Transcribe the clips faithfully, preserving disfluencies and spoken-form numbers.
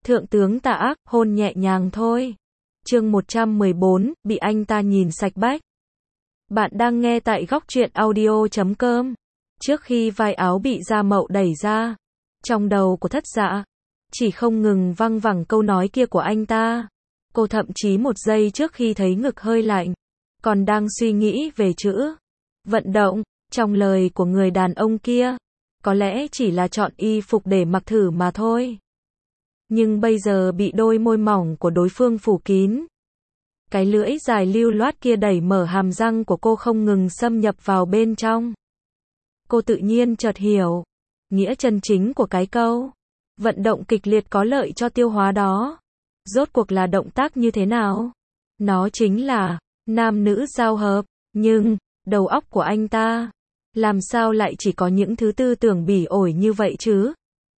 Thượng tướng tà ác, hôn nhẹ nhàng thôi. Chương một trăm mười bốn, bị anh ta nhìn sạch bách. Bạn đang nghe tại góc truyện audio chấm com. Trước khi vai áo bị Gia Mậu đẩy ra, trong đầu của Thất Dạ chỉ không ngừng văng vẳng câu nói kia của anh ta. Cô thậm chí một giây trước khi thấy ngực hơi lạnh, còn đang suy nghĩ về chữ vận động trong lời của người đàn ông kia. Có lẽ chỉ là chọn y phục để mặc thử mà thôi. Nhưng bây giờ bị đôi môi mỏng của đối phương phủ kín. Cái lưỡi dài lưu loát kia đẩy mở hàm răng của cô không ngừng xâm nhập vào bên trong. Cô tự nhiên chợt hiểu nghĩa chân chính của cái câu vận động kịch liệt có lợi cho tiêu hóa đó. Rốt cuộc là động tác như thế nào? Nó chính là nam nữ giao hợp. Nhưng đầu óc của anh ta làm sao lại chỉ có những thứ tư tưởng bỉ ổi như vậy chứ?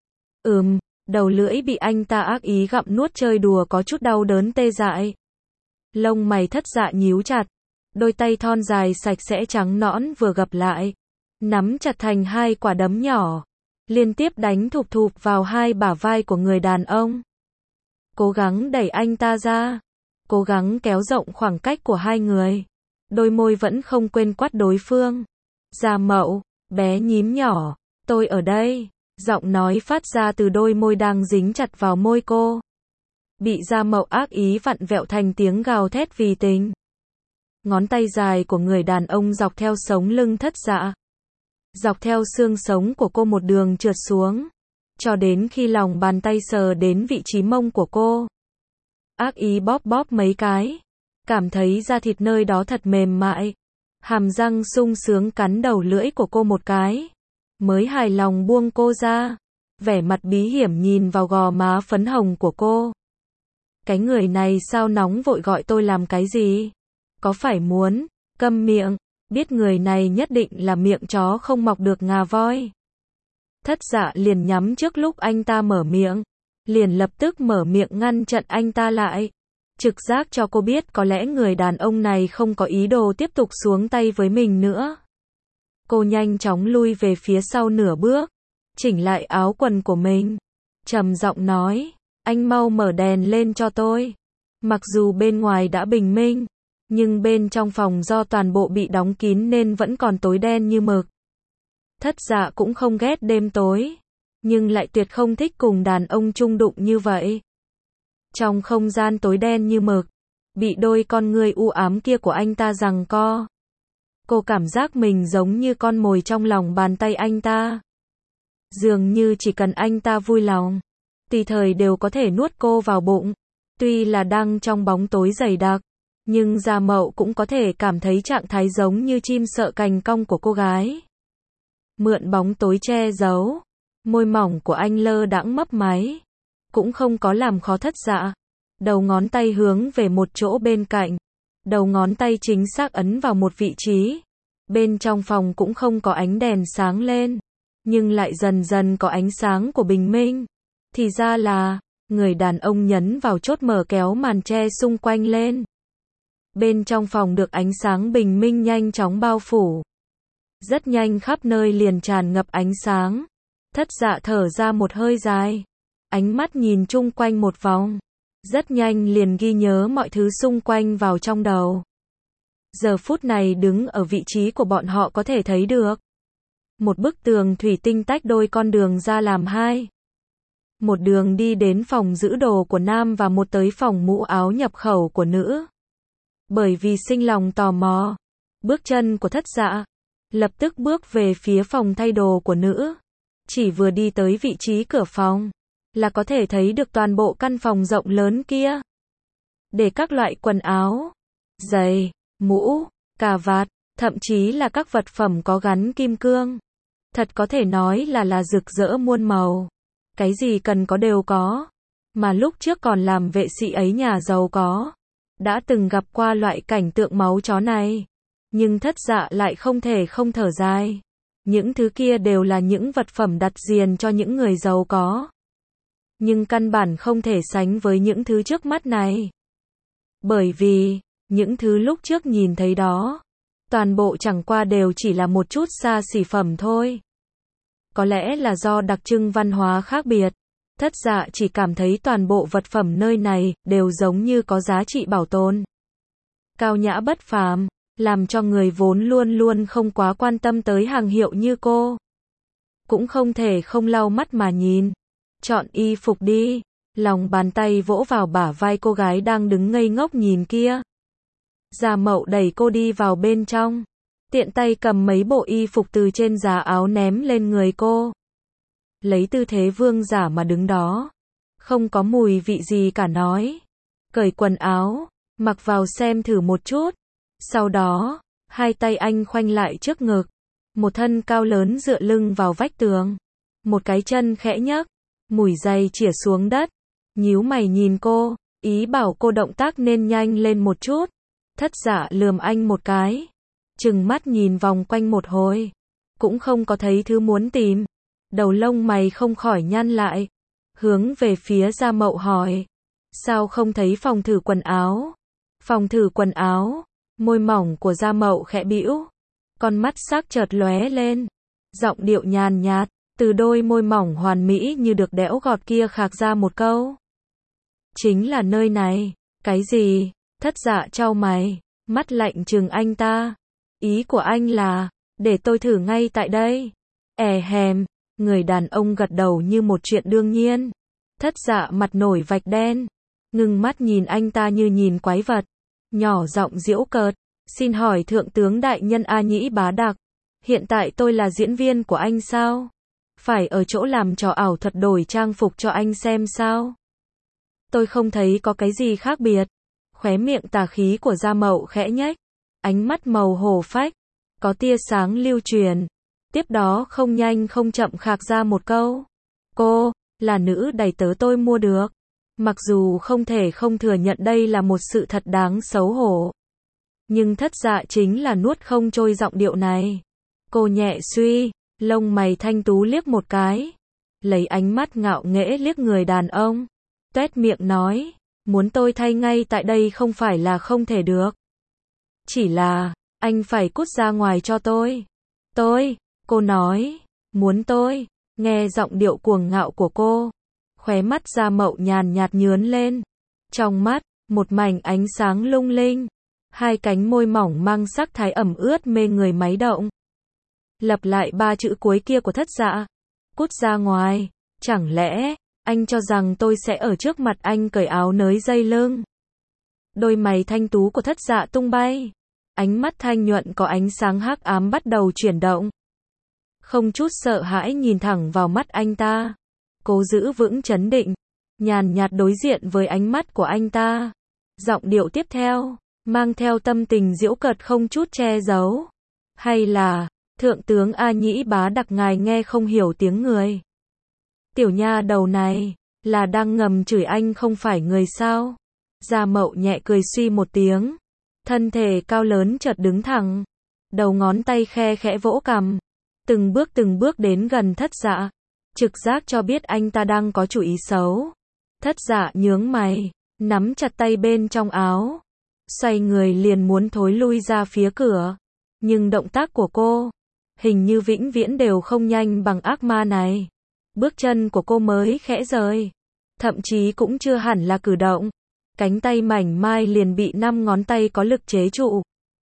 Ừm, đầu lưỡi bị anh ta ác ý gặm nuốt chơi đùa có chút đau đớn tê dại. Lông mày Thất Dạ nhíu chặt, đôi tay thon dài sạch sẽ trắng nõn vừa gập lại, nắm chặt thành hai quả đấm nhỏ, liên tiếp đánh thụp thụp vào hai bả vai của người đàn ông. Cố gắng đẩy anh ta ra, cố gắng kéo rộng khoảng cách của hai người. Đôi môi vẫn không quên quát đối phương. Gia Mậu, bé nhím nhỏ, tôi ở đây. Giọng nói phát ra từ đôi môi đang dính chặt vào môi cô. Bị Gia Mậu ác ý vặn vẹo thành tiếng gào thét vì tình. Ngón tay dài của người đàn ông dọc theo sống lưng Thất Dạ, dọc theo xương sống của cô một đường trượt xuống, cho đến khi lòng bàn tay sờ đến vị trí mông của cô. Ác ý bóp bóp mấy cái, cảm thấy da thịt nơi đó thật mềm mại. Hàm răng sung sướng cắn đầu lưỡi của cô một cái, mới hài lòng buông cô ra, vẻ mặt bí hiểm nhìn vào gò má phấn hồng của cô. Cái người này sao nóng vội gọi tôi làm cái gì? Có phải muốn câm miệng, biết người này nhất định là miệng chó không mọc được ngà voi. Thất Dạ liền nhắm trước lúc anh ta mở miệng, liền lập tức mở miệng ngăn chặn anh ta lại. Trực giác cho cô biết có lẽ người đàn ông này không có ý đồ tiếp tục xuống tay với mình nữa. Cô nhanh chóng lui về phía sau nửa bước, chỉnh lại áo quần của mình, trầm giọng nói, anh mau mở đèn lên cho tôi. Mặc dù bên ngoài đã bình minh, nhưng bên trong phòng do toàn bộ bị đóng kín nên vẫn còn tối đen như mực. Thất Dạ cũng không ghét đêm tối, nhưng lại tuyệt không thích cùng đàn ông chung đụng như vậy. Trong không gian tối đen như mực, bị đôi con ngươi u ám kia của anh ta giằng co. Cô cảm giác mình giống như con mồi trong lòng bàn tay anh ta. Dường như chỉ cần anh ta vui lòng, tùy thời đều có thể nuốt cô vào bụng. Tuy là đang trong bóng tối dày đặc, nhưng Gia Mậu cũng có thể cảm thấy trạng thái giống như chim sợ cành cong của cô gái. Mượn bóng tối che giấu, môi mỏng của anh lơ đãng mấp máy, cũng không có làm khó Thất Dạ. Đầu ngón tay hướng về một chỗ bên cạnh, đầu ngón tay chính xác ấn vào một vị trí. Bên trong phòng cũng không có ánh đèn sáng lên, nhưng lại dần dần có ánh sáng của bình minh. Thì ra là, người đàn ông nhấn vào chốt mở kéo màn che xung quanh lên. Bên trong phòng được ánh sáng bình minh nhanh chóng bao phủ. Rất nhanh khắp nơi liền tràn ngập ánh sáng. Thất Dạ thở ra một hơi dài, ánh mắt nhìn chung quanh một vòng, rất nhanh liền ghi nhớ mọi thứ xung quanh vào trong đầu. Giờ phút này đứng ở vị trí của bọn họ có thể thấy được một bức tường thủy tinh tách đôi con đường ra làm hai. Một đường đi đến phòng giữ đồ của nam và một tới phòng mũ áo nhập khẩu của nữ. Bởi vì sinh lòng tò mò, bước chân của Thất Dạ lập tức bước về phía phòng thay đồ của nữ. Chỉ vừa đi tới vị trí cửa phòng, là có thể thấy được toàn bộ căn phòng rộng lớn kia. Để các loại quần áo, giày, mũ, cà vạt, thậm chí là các vật phẩm có gắn kim cương. Thật có thể nói là là rực rỡ muôn màu. Cái gì cần có đều có. Mà lúc trước còn làm vệ sĩ ấy nhà giàu có, đã từng gặp qua loại cảnh tượng máu chó này. Nhưng Thất Dạ lại không thể không thở dài. Những thứ kia đều là những vật phẩm đặt riêng cho những người giàu có. Nhưng căn bản không thể sánh với những thứ trước mắt này. Bởi vì, những thứ lúc trước nhìn thấy đó, toàn bộ chẳng qua đều chỉ là một chút xa xỉ phẩm thôi. Có lẽ là do đặc trưng văn hóa khác biệt, Thất Dạ chỉ cảm thấy toàn bộ vật phẩm nơi này đều giống như có giá trị bảo tồn. Cao nhã bất phàm, làm cho người vốn luôn luôn không quá quan tâm tới hàng hiệu như cô. Cũng không thể không lau mắt mà nhìn. Chọn y phục đi. Lòng bàn tay vỗ vào bả vai cô gái đang đứng ngây ngốc nhìn kia. Gia Mậu đẩy cô đi vào bên trong. Tiện tay cầm mấy bộ y phục từ trên giá áo ném lên người cô. Lấy tư thế vương giả mà đứng đó. Không có mùi vị gì cả nói. Cởi quần áo, mặc vào xem thử một chút. Sau đó, hai tay anh khoanh lại trước ngực. Một thân cao lớn dựa lưng vào vách tường. Một cái chân khẽ nhấc, mùi giày chĩa xuống đất. Nhíu mày nhìn cô, ý bảo cô động tác nên nhanh lên một chút. Thất Dạ lườm anh một cái. Trừng mắt nhìn vòng quanh một hồi. Cũng không có thấy thứ muốn tìm. Đầu lông mày không khỏi nhăn lại. Hướng về phía Gia Mậu hỏi. Sao không thấy phòng thử quần áo? Phòng thử quần áo. Môi mỏng của Gia Mậu khẽ bĩu. Con mắt sắc chợt lóe lên. Giọng điệu nhàn nhạt. Từ đôi môi mỏng hoàn mỹ như được đẽo gọt kia khạc ra một câu. Chính là nơi này. Cái gì? Thất Dạ chau mày. Mắt lạnh trừng anh ta. Ý của anh là, để tôi thử ngay tại đây. È hèm, người đàn ông gật đầu như một chuyện đương nhiên. Thất Dạ mặt nổi vạch đen. Ngưng mắt nhìn anh ta như nhìn quái vật. Nhỏ giọng giễu cợt. Xin hỏi thượng tướng đại nhân A Nhĩ Bá Đặc. Hiện tại tôi là diễn viên của anh sao? Phải ở chỗ làm trò ảo thuật đổi trang phục cho anh xem sao? Tôi không thấy có cái gì khác biệt. Khóe miệng tà khí của Gia Mậu khẽ nhếch. Ánh mắt màu hổ phách. Có tia sáng lưu truyền. Tiếp đó không nhanh không chậm khạc ra một câu. Cô, là nữ đầy tớ tôi mua được. Mặc dù không thể không thừa nhận đây là một sự thật đáng xấu hổ. Nhưng Thất Dạ chính là nuốt không trôi giọng điệu này. Cô nhẹ suy, lông mày thanh tú liếc một cái. Lấy ánh mắt ngạo nghễ liếc người đàn ông. Tuét miệng nói, muốn tôi thay ngay tại đây không phải là không thể được. Chỉ là, anh phải cút ra ngoài cho tôi. Tôi, cô nói, muốn tôi, nghe giọng điệu cuồng ngạo của cô. Khóe mắt Gia Mậu nhàn nhạt nhướn lên. Trong mắt, một mảnh ánh sáng lung linh. Hai cánh môi mỏng mang sắc thái ẩm ướt mê người máy động. Lặp lại ba chữ cuối kia của Thất Dạ. Cút ra ngoài, chẳng lẽ, anh cho rằng tôi sẽ ở trước mặt anh cởi áo nới dây lưng. Đôi mày thanh tú của Thất Dạ tung bay. Ánh mắt thanh nhuận có ánh sáng hắc ám bắt đầu chuyển động. Không chút sợ hãi nhìn thẳng vào mắt anh ta. Cố giữ vững trấn định. Nhàn nhạt đối diện với ánh mắt của anh ta. Giọng điệu tiếp theo, mang theo tâm tình giễu cợt không chút che giấu. Hay là, thượng tướng A Nhĩ Bá Đặc ngài nghe không hiểu tiếng người. Tiểu nha đầu này, là đang ngầm chửi anh không phải người sao? Gia Mậu nhẹ cười suy một tiếng. Thân thể cao lớn chợt đứng thẳng. Đầu ngón tay khe khẽ vỗ cằm. Từng bước từng bước đến gần Thất Dạ. Trực giác cho biết anh ta đang có chủ ý xấu. Thất Dạ nhướng mày, nắm chặt tay bên trong áo. Xoay người liền muốn thối lui ra phía cửa. Nhưng động tác của cô, hình như vĩnh viễn đều không nhanh bằng ác ma này. Bước chân của cô mới khẽ rời. Thậm chí cũng chưa hẳn là cử động. Cánh tay mảnh mai liền bị năm ngón tay có lực chế trụ.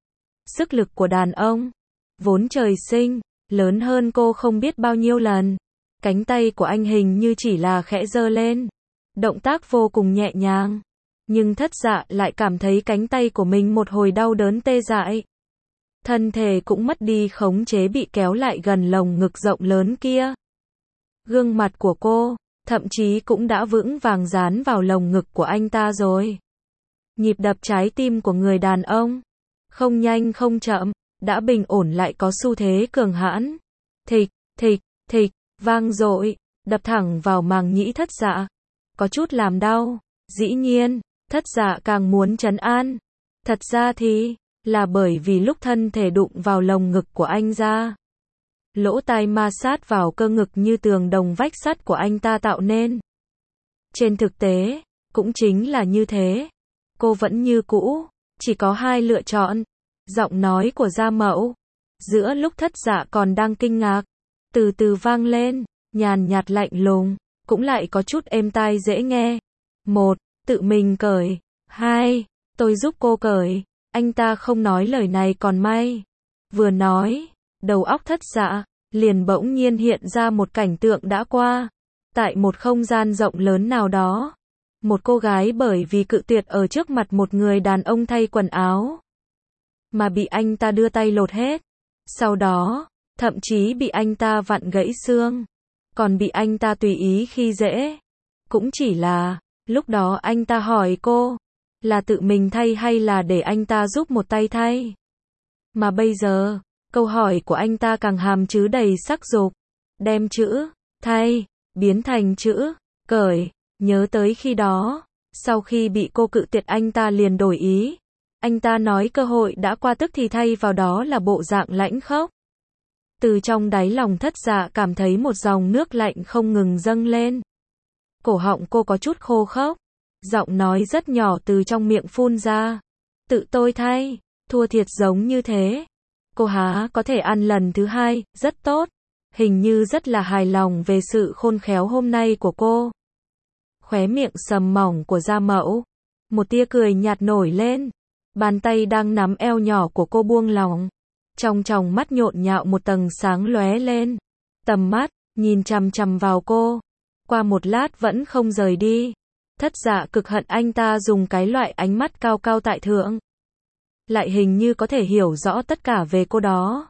Sức lực của đàn ông, vốn trời sinh, lớn hơn cô không biết bao nhiêu lần. Cánh tay của anh hình như chỉ là khẽ giơ lên. Động tác vô cùng nhẹ nhàng. Nhưng Thất Dạ lại cảm thấy cánh tay của mình một hồi đau đớn tê dại. Thân thể cũng mất đi khống chế bị kéo lại gần lồng ngực rộng lớn kia. Gương mặt của cô, thậm chí cũng đã vững vàng dán vào lồng ngực của anh ta rồi. Nhịp đập trái tim của người đàn ông, không nhanh không chậm, đã bình ổn lại có xu thế cường hãn. Thịch, thịch, thịch, vang dội, đập thẳng vào màng nhĩ Thất Dạ. Có chút làm đau. Dĩ nhiên, Thất Dạ càng muốn trấn an. Thật ra thì, là bởi vì lúc thân thể đụng vào lồng ngực của anh ra. Lỗ tai ma sát vào cơ ngực như tường đồng vách sắt của anh ta tạo nên. Trên thực tế, cũng chính là như thế. Cô vẫn như cũ, chỉ có hai lựa chọn. Giọng nói của Gia Mậu, giữa lúc Thất Dạ còn đang kinh ngạc, từ từ vang lên, nhàn nhạt lạnh lùng. cũng lại có chút êm tai dễ nghe. Một, tự mình cởi. Hai, tôi giúp cô cởi. Anh ta không nói lời này còn may. Vừa nói, đầu óc Thất Dạ liền bỗng nhiên hiện ra một cảnh tượng đã qua. Tại một không gian rộng lớn nào đó, một cô gái bởi vì cự tuyệt ở trước mặt một người đàn ông thay quần áo, mà bị anh ta đưa tay lột hết. Sau đó, thậm chí bị anh ta vặn gãy xương, còn bị anh ta tùy ý khi dễ. Cũng chỉ là, lúc đó anh ta hỏi cô, là tự mình thay hay là để anh ta giúp một tay thay. Mà bây giờ, câu hỏi của anh ta càng hàm chứa đầy sắc dục, đem chữ thay biến thành chữ cởi. Nhớ tới khi đó, sau khi bị cô cự tuyệt anh ta liền đổi ý. Anh ta nói cơ hội đã qua tức thì thay vào đó là bộ dạng lãnh khốc. Từ trong đáy lòng Thất Dạ cảm thấy một dòng nước lạnh không ngừng dâng lên. Cổ họng cô có chút khô khốc, giọng nói rất nhỏ từ trong miệng phun ra. Tự tôi thay, thua thiệt giống như thế. Cô há có thể ăn lần thứ hai, rất tốt. Hình như rất là hài lòng về sự khôn khéo hôm nay của cô. Khóe miệng sầm mỏng của Gia Mẫu, một tia cười nhạt nổi lên. Bàn tay đang nắm eo nhỏ của cô buông lỏng. Trong tròng mắt nhộn nhạo một tầng sáng lóe lên. Tầm mắt, nhìn chằm chằm vào cô. Qua một lát vẫn không rời đi. Thất Dạ cực hận anh ta dùng cái loại ánh mắt cao cao tại thượng. Lại hình như có thể hiểu rõ tất cả về cô đó.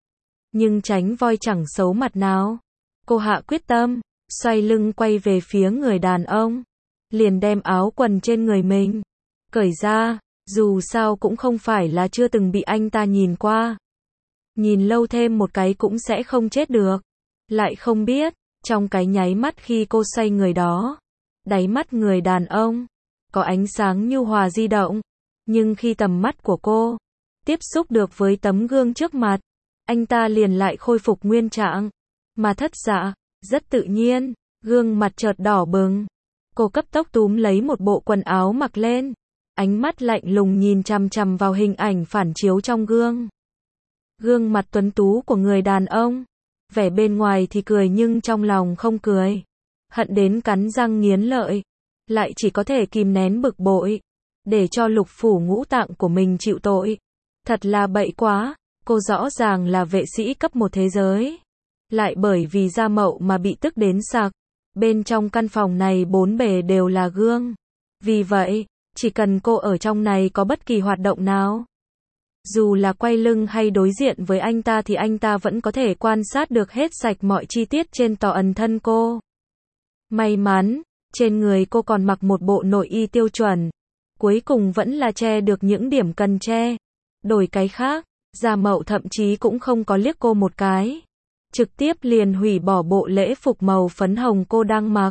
Nhưng tránh voi chẳng xấu mặt nào. Cô hạ quyết tâm, xoay lưng quay về phía người đàn ông. Liền đem áo quần trên người mình cởi ra, dù sao cũng không phải là chưa từng bị anh ta nhìn qua. Nhìn lâu thêm một cái cũng sẽ không chết được. Lại không biết, trong cái nháy mắt khi cô xoay người đó, đáy mắt người đàn ông có ánh sáng nhu hòa di động. Nhưng khi tầm mắt của cô tiếp xúc được với tấm gương trước mặt, anh ta liền lại khôi phục nguyên trạng. Mà Thất Dạ, rất tự nhiên, gương mặt chợt đỏ bừng. Cô cấp tốc túm lấy một bộ quần áo mặc lên, ánh mắt lạnh lùng nhìn chằm chằm vào hình ảnh phản chiếu trong gương. Gương mặt tuấn tú của người đàn ông, vẻ bên ngoài thì cười nhưng trong lòng không cười. Hận đến cắn răng nghiến lợi, lại chỉ có thể kìm nén bực bội, để cho lục phủ ngũ tạng của mình chịu tội. Thật là bậy quá, cô rõ ràng là vệ sĩ cấp một thế giới. Lại bởi vì Gia Mậu mà bị tức đến sặc. Bên trong căn phòng này bốn bề đều là gương. Vì vậy, chỉ cần cô ở trong này có bất kỳ hoạt động nào, dù là quay lưng hay đối diện với anh ta thì anh ta vẫn có thể quan sát được hết sạch mọi chi tiết trên tỏ ẩn thân cô. May mắn, trên người cô còn mặc một bộ nội y tiêu chuẩn. Cuối cùng vẫn là che được những điểm cần che. Đổi cái khác, Gia Mậu thậm chí cũng không có liếc cô một cái. Trực tiếp liền hủy bỏ bộ lễ phục màu phấn hồng cô đang mặc.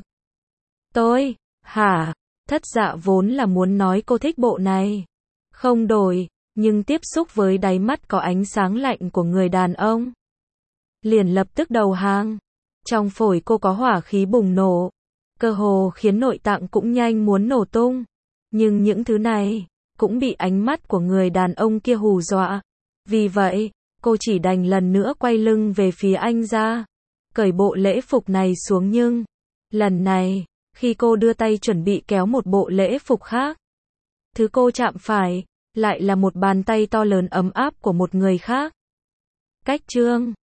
Tôi, hả? Thất Dạ vốn là muốn nói cô thích bộ này. Không đổi, nhưng tiếp xúc với đáy mắt có ánh sáng lạnh của người đàn ông, liền lập tức đầu hàng. Trong phổi cô có hỏa khí bùng nổ, cơ hồ khiến nội tạng cũng nhanh muốn nổ tung. Nhưng những thứ này cũng bị ánh mắt của người đàn ông kia hù dọa. Vì vậy, cô chỉ đành lần nữa quay lưng về phía anh ra, cởi bộ lễ phục này xuống. Nhưng lần này, khi cô đưa tay chuẩn bị kéo một bộ lễ phục khác, thứ cô chạm phải lại là một bàn tay to lớn ấm áp của một người khác. Cách chương